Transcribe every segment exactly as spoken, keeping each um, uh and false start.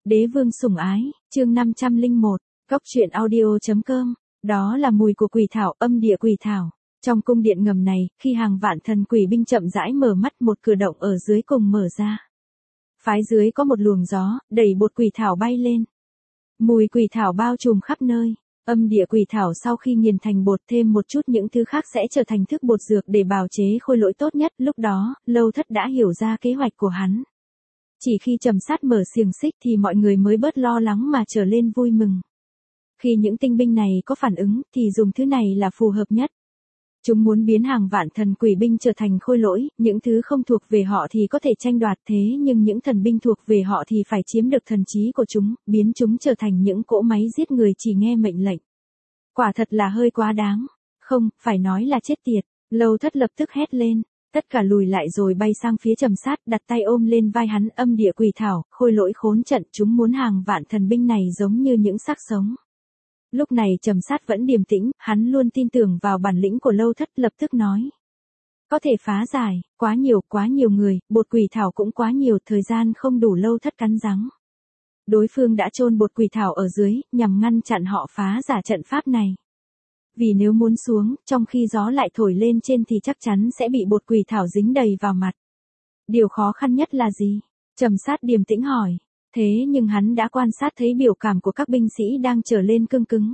Đế vương sủng ái, chương năm trăm lẻ một, Cóc truyện audio.com, đó là mùi của quỷ thảo, âm địa quỷ thảo. Trong cung điện ngầm này, khi hàng vạn thần quỷ binh chậm rãi mở mắt, một cửa động ở dưới cùng mở ra. Phái dưới có một luồng gió, đẩy bột quỷ thảo bay lên. Mùi quỷ thảo bao trùm khắp nơi. Âm địa quỷ thảo sau khi nghiền thành bột thêm một chút những thứ khác sẽ trở thành thức bột dược để bào chế khôi lỗi tốt nhất. Lúc đó, Lâu Thất đã hiểu ra kế hoạch của hắn. Chỉ khi Trầm Sát mở xiềng xích thì mọi người mới bớt lo lắng mà trở lên vui mừng. Khi những tinh binh này có phản ứng thì dùng thứ này là phù hợp nhất. Chúng muốn biến hàng vạn thần quỷ binh trở thành khôi lỗi, những thứ không thuộc về họ thì có thể tranh đoạt, thế nhưng những thần binh thuộc về họ thì phải chiếm được thần trí của chúng, biến chúng trở thành những cỗ máy giết người chỉ nghe mệnh lệnh. Quả thật là hơi quá đáng. Không, phải nói là chết tiệt. Lâu Thất lập tức hét lên. Tất cả lùi lại rồi bay sang phía Trầm Sát, đặt tay ôm lên vai hắn. Âm địa quỷ thảo, khôi lỗi khốn trận, chúng muốn hàng vạn thần binh này giống như những xác sống. Lúc này Trầm Sát vẫn điềm tĩnh, hắn luôn tin tưởng vào bản lĩnh của Lâu Thất, lập tức nói. Có thể phá giải, quá nhiều, quá nhiều người, bột quỷ thảo cũng quá nhiều, thời gian không đủ. Lâu Thất cắn răng. Đối phương đã chôn bột quỷ thảo ở dưới, nhằm ngăn chặn họ phá giả trận pháp này. Vì nếu muốn xuống, trong khi gió lại thổi lên trên thì chắc chắn sẽ bị bột quỷ thảo dính đầy vào mặt. Điều khó khăn nhất là gì? Trầm Sát điềm tĩnh hỏi. Thế nhưng hắn đã quan sát thấy biểu cảm của các binh sĩ đang trở lên cương cứng.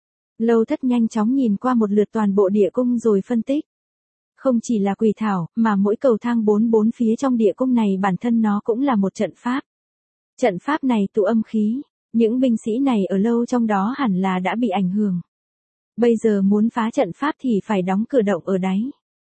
Lâu Thất nhanh chóng nhìn qua một lượt toàn bộ địa cung rồi phân tích. Không chỉ là quỷ thảo, mà mỗi cầu thang bốn bốn phía trong địa cung này bản thân nó cũng là một trận pháp. Trận pháp này tụ âm khí, những binh sĩ này ở lâu trong đó hẳn là đã bị ảnh hưởng. Bây giờ muốn phá trận pháp thì phải đóng cửa động ở đáy.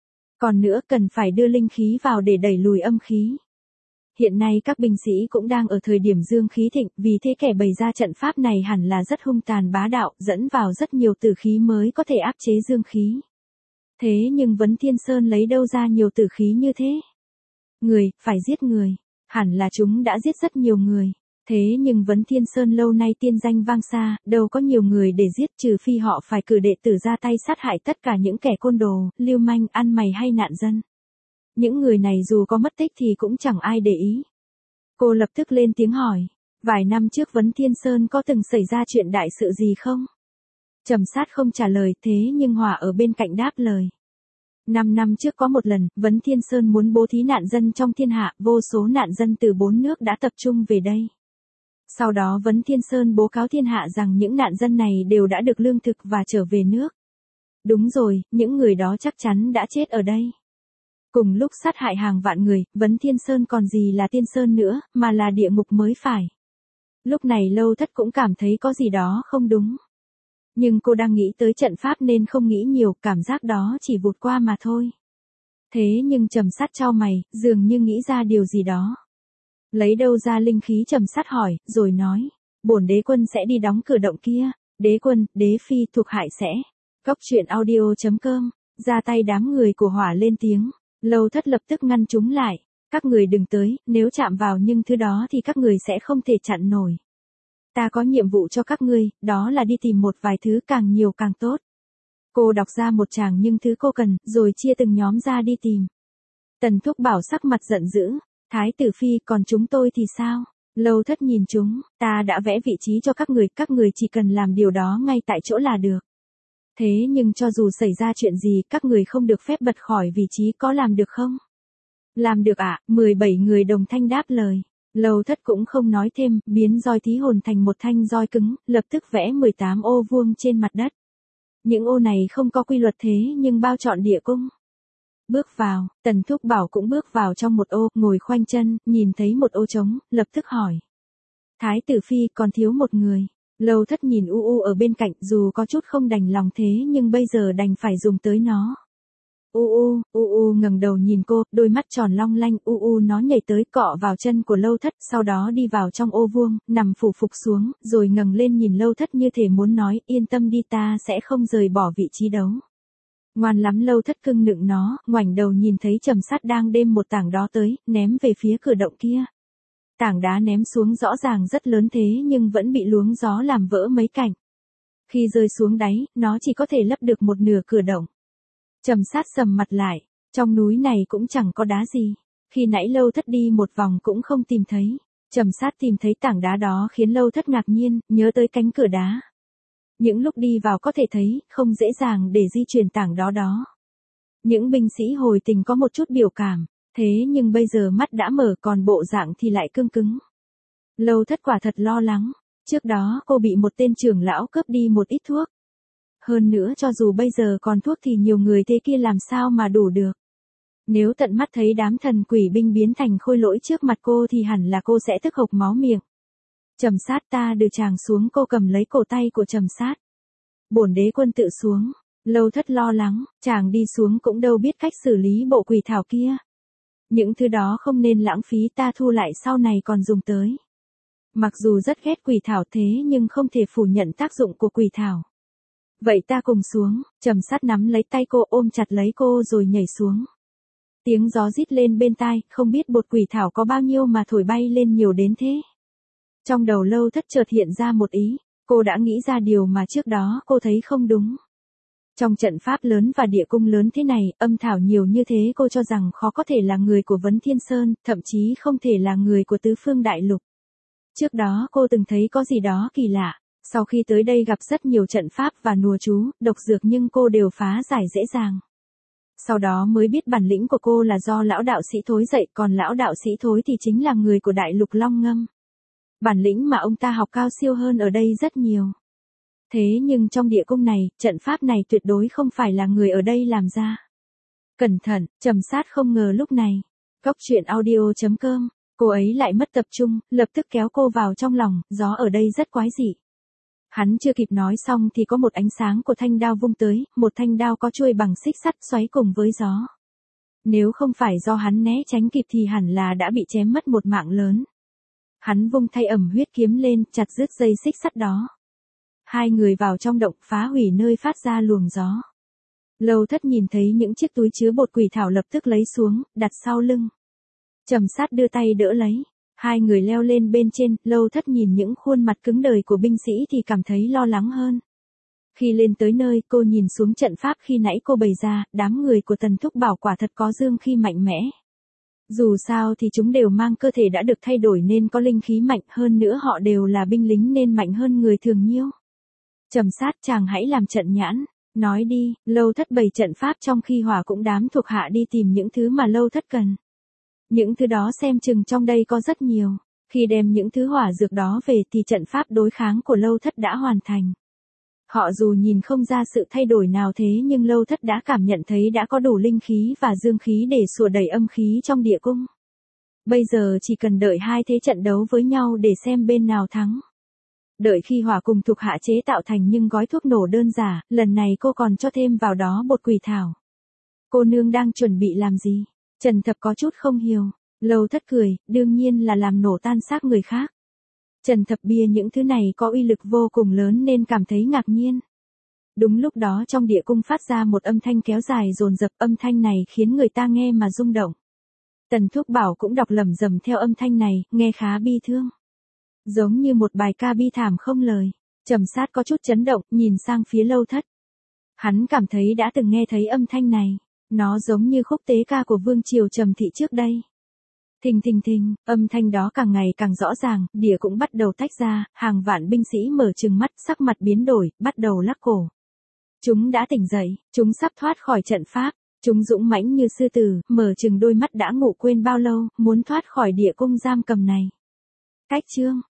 Còn nữa cần phải đưa linh khí vào để đẩy lùi âm khí. Hiện nay các binh sĩ cũng đang ở thời điểm dương khí thịnh, vì thế kẻ bày ra trận pháp này hẳn là rất hung tàn bá đạo, dẫn vào rất nhiều tử khí mới có thể áp chế dương khí. Thế nhưng Vấn Thiên Sơn lấy đâu ra nhiều tử khí như thế? Người, phải giết người. Hẳn là chúng đã giết rất nhiều người. Thế nhưng Vấn Thiên Sơn lâu nay tiên danh vang xa, đâu có nhiều người để giết, trừ phi họ phải cử đệ tử ra tay sát hại tất cả những kẻ côn đồ, lưu manh, ăn mày hay nạn dân. Những người này dù có mất tích thì cũng chẳng ai để ý. Cô lập tức lên tiếng hỏi. Vài năm trước Vấn Thiên Sơn có từng xảy ra chuyện đại sự gì không? Trầm Sát không trả lời, thế nhưng Hỏa ở bên cạnh đáp lời. Năm năm trước có một lần, Vấn Thiên Sơn muốn bố thí nạn dân trong thiên hạ, vô số nạn dân từ bốn nước đã tập trung về đây. Sau đó Vấn Thiên Sơn bố cáo thiên hạ rằng những nạn dân này đều đã được lương thực và trở về nước. Đúng rồi, những người đó chắc chắn đã chết ở đây. Cùng lúc sát hại hàng vạn người, Vấn Thiên Sơn còn gì là Tiên Sơn nữa, mà là địa ngục mới phải. Lúc này Lâu Thất cũng cảm thấy có gì đó không đúng. Nhưng cô đang nghĩ tới trận pháp nên không nghĩ nhiều, cảm giác đó chỉ vụt qua mà thôi. Thế nhưng Trầm Sát chau mày, dường như nghĩ ra điều gì đó. Lấy đâu ra linh khí? Trầm Sát hỏi, rồi nói. Bổn đế quân sẽ đi đóng cửa động kia. Đế quân, đế phi, thuộc hại sẽ. Cóc truyện audio.com, ra tay đám người của Hỏa lên tiếng. Lâu Thất lập tức ngăn chúng lại. Các người đừng tới, nếu chạm vào những thứ đó thì các người sẽ không thể chặn nổi. Ta có nhiệm vụ cho các ngươi, đó là đi tìm một vài thứ, càng nhiều càng tốt. Cô đọc ra một tràng những thứ cô cần, rồi chia từng nhóm ra đi tìm. Tần Thúc Bảo sắc mặt giận dữ. Thái tử phi, còn chúng tôi thì sao? Lâu Thất nhìn chúng, ta đã vẽ vị trí cho các người, các người chỉ cần làm điều đó ngay tại chỗ là được. Thế nhưng cho dù xảy ra chuyện gì, các người không được phép bật khỏi vị trí, có làm được không? Làm được ạ, à? mười bảy người đồng thanh đáp lời. Lâu Thất cũng không nói thêm, biến roi thí hồn thành một thanh roi cứng, lập tức vẽ mười tám ô vuông trên mặt đất. Những ô này không có quy luật thế nhưng bao trọn địa cung. Bước vào, Tần Thúc Bảo cũng bước vào trong một ô, ngồi khoanh chân, nhìn thấy một ô trống, lập tức hỏi. Thái tử phi, còn thiếu một người. Lâu Thất nhìn U U ở bên cạnh, dù có chút không đành lòng thế nhưng bây giờ đành phải dùng tới nó. U U, U U ngẩng đầu nhìn cô, đôi mắt tròn long lanh. U U nó nhảy tới cọ vào chân của Lâu Thất, sau đó đi vào trong ô vuông, nằm phủ phục xuống, rồi ngẩng lên nhìn Lâu Thất như thể muốn nói, yên tâm đi, ta sẽ không rời bỏ vị trí đấu. Ngoan lắm. Lâu Thất cưng nựng nó, ngoảnh đầu nhìn thấy Trầm Sát đang đem một tảng đó tới, ném về phía cửa động kia. Tảng đá ném xuống rõ ràng rất lớn thế nhưng vẫn bị luống gió làm vỡ mấy cạnh. Khi rơi xuống đáy, nó chỉ có thể lấp được một nửa cửa động. Trầm Sát sầm mặt lại, trong núi này cũng chẳng có đá gì. Khi nãy Lâu Thất đi một vòng cũng không tìm thấy. Trầm Sát tìm thấy tảng đá đó khiến Lâu Thất ngạc nhiên, nhớ tới cánh cửa đá. Những lúc đi vào có thể thấy, không dễ dàng để di chuyển tảng đó đó. Những binh sĩ hồi tình có một chút biểu cảm, thế nhưng bây giờ mắt đã mở còn bộ dạng thì lại cương cứng. Lâu Thất quả thật lo lắng, trước đó cô bị một tên trưởng lão cướp đi một ít thuốc. Hơn nữa cho dù bây giờ còn thuốc thì nhiều người thế kia làm sao mà đủ được. Nếu tận mắt thấy đám thần quỷ binh biến thành khôi lỗi trước mặt cô thì hẳn là cô sẽ tức hộc máu miệng. Trầm Sát, ta đưa chàng xuống, cô cầm lấy cổ tay của Trầm Sát. Bổn đế quân tự xuống. Lâu Thất lo lắng, chàng đi xuống cũng đâu biết cách xử lý bộ quỷ thảo kia. Những thứ đó không nên lãng phí, ta thu lại sau này còn dùng tới. Mặc dù rất ghét quỷ thảo thế nhưng không thể phủ nhận tác dụng của quỷ thảo. Vậy ta cùng xuống, Trầm Sát nắm lấy tay cô, ôm chặt lấy cô rồi nhảy xuống. Tiếng gió rít lên bên tai, không biết bột quỷ thảo có bao nhiêu mà thổi bay lên nhiều đến thế. Trong đầu Lâu Thất chợt hiện ra một ý, cô đã nghĩ ra điều mà trước đó cô thấy không đúng. Trong trận pháp lớn và địa cung lớn thế này, âm thảo nhiều như thế cô cho rằng khó có thể là người của Vấn Thiên Sơn, thậm chí không thể là người của Tứ Phương Đại Lục. Trước đó cô từng thấy có gì đó kỳ lạ, sau khi tới đây gặp rất nhiều trận pháp và nùa chú, độc dược nhưng cô đều phá giải dễ dàng. Sau đó mới biết bản lĩnh của cô là do lão đạo sĩ Thối dạy, còn lão đạo sĩ Thối thì chính là người của Đại Lục Long Ngâm. Bản lĩnh mà ông ta học cao siêu hơn ở đây rất nhiều. Thế nhưng trong địa cung này, trận pháp này tuyệt đối không phải là người ở đây làm ra. Cẩn thận, Trầm Sát không ngờ lúc này. Cóc truyện audio chấm com, cô ấy lại mất tập trung, lập tức kéo cô vào trong lòng, gió ở đây rất quái dị. Hắn chưa kịp nói xong thì có một ánh sáng của thanh đao vung tới, một thanh đao có chuôi bằng xích sắt xoáy cùng với gió. Nếu không phải do hắn né tránh kịp thì hẳn là đã bị chém mất một mạng lớn. Hắn vung thay ẩm huyết kiếm lên, chặt đứt dây xích sắt đó. Hai người vào trong động, phá hủy nơi phát ra luồng gió. Lâu Thất nhìn thấy những chiếc túi chứa bột quỷ thảo lập tức lấy xuống, đặt sau lưng. Trầm Sát đưa tay đỡ lấy. Hai người leo lên bên trên, Lâu Thất nhìn những khuôn mặt cứng đời của binh sĩ thì cảm thấy lo lắng hơn. Khi lên tới nơi, cô nhìn xuống trận pháp khi nãy cô bày ra, đám người của Tần Thúc Bảo quả thật có dương khí mạnh mẽ. Dù sao thì chúng đều mang cơ thể đã được thay đổi nên có linh khí mạnh, hơn nữa họ đều là binh lính nên mạnh hơn người thường nhiêu. Trầm Sát, chàng hãy làm trận nhãn, nói đi. Lâu Thất bày trận pháp trong khi Hỏa cũng đám thuộc hạ đi tìm những thứ mà Lâu Thất cần. Những thứ đó xem chừng trong đây có rất nhiều. Khi đem những thứ hỏa dược đó về thì trận pháp đối kháng của Lâu Thất đã hoàn thành. Họ dù nhìn không ra sự thay đổi nào thế nhưng Lâu Thất đã cảm nhận thấy đã có đủ linh khí và dương khí để xua đẩy âm khí trong địa cung. Bây giờ chỉ cần đợi hai thế trận đấu với nhau để xem bên nào thắng. Đợi khi Hỏa cùng thuộc hạ chế tạo thành nhưng gói thuốc nổ đơn giản, lần này cô còn cho thêm vào đó bột quỷ thảo. Cô nương đang chuẩn bị làm gì? Trần Thập có chút không hiểu. Lâu Thất cười, đương nhiên là làm nổ tan xác người khác. Trần Thập bia những thứ này có uy lực vô cùng lớn nên cảm thấy ngạc nhiên. Đúng lúc đó trong địa cung phát ra một âm thanh kéo dài dồn dập, âm thanh này khiến người ta nghe mà rung động. Tần Thúc Bảo cũng đọc lẩm rẩm theo âm thanh này, nghe khá bi thương. Giống như một bài ca bi thảm không lời. Trầm Sát có chút chấn động, nhìn sang phía Lâu Thất. Hắn cảm thấy đã từng nghe thấy âm thanh này. Nó giống như khúc tế ca của Vương Triều Trầm Thị trước đây. Thình thình thình, âm thanh đó càng ngày càng rõ ràng, địa cũng bắt đầu tách ra, hàng vạn binh sĩ mở trừng mắt, sắc mặt biến đổi, bắt đầu lắc cổ. Chúng đã tỉnh dậy, chúng sắp thoát khỏi trận pháp, chúng dũng mãnh như sư tử, mở trừng đôi mắt đã ngủ quên bao lâu, muốn thoát khỏi địa cung giam cầm này. Cách chương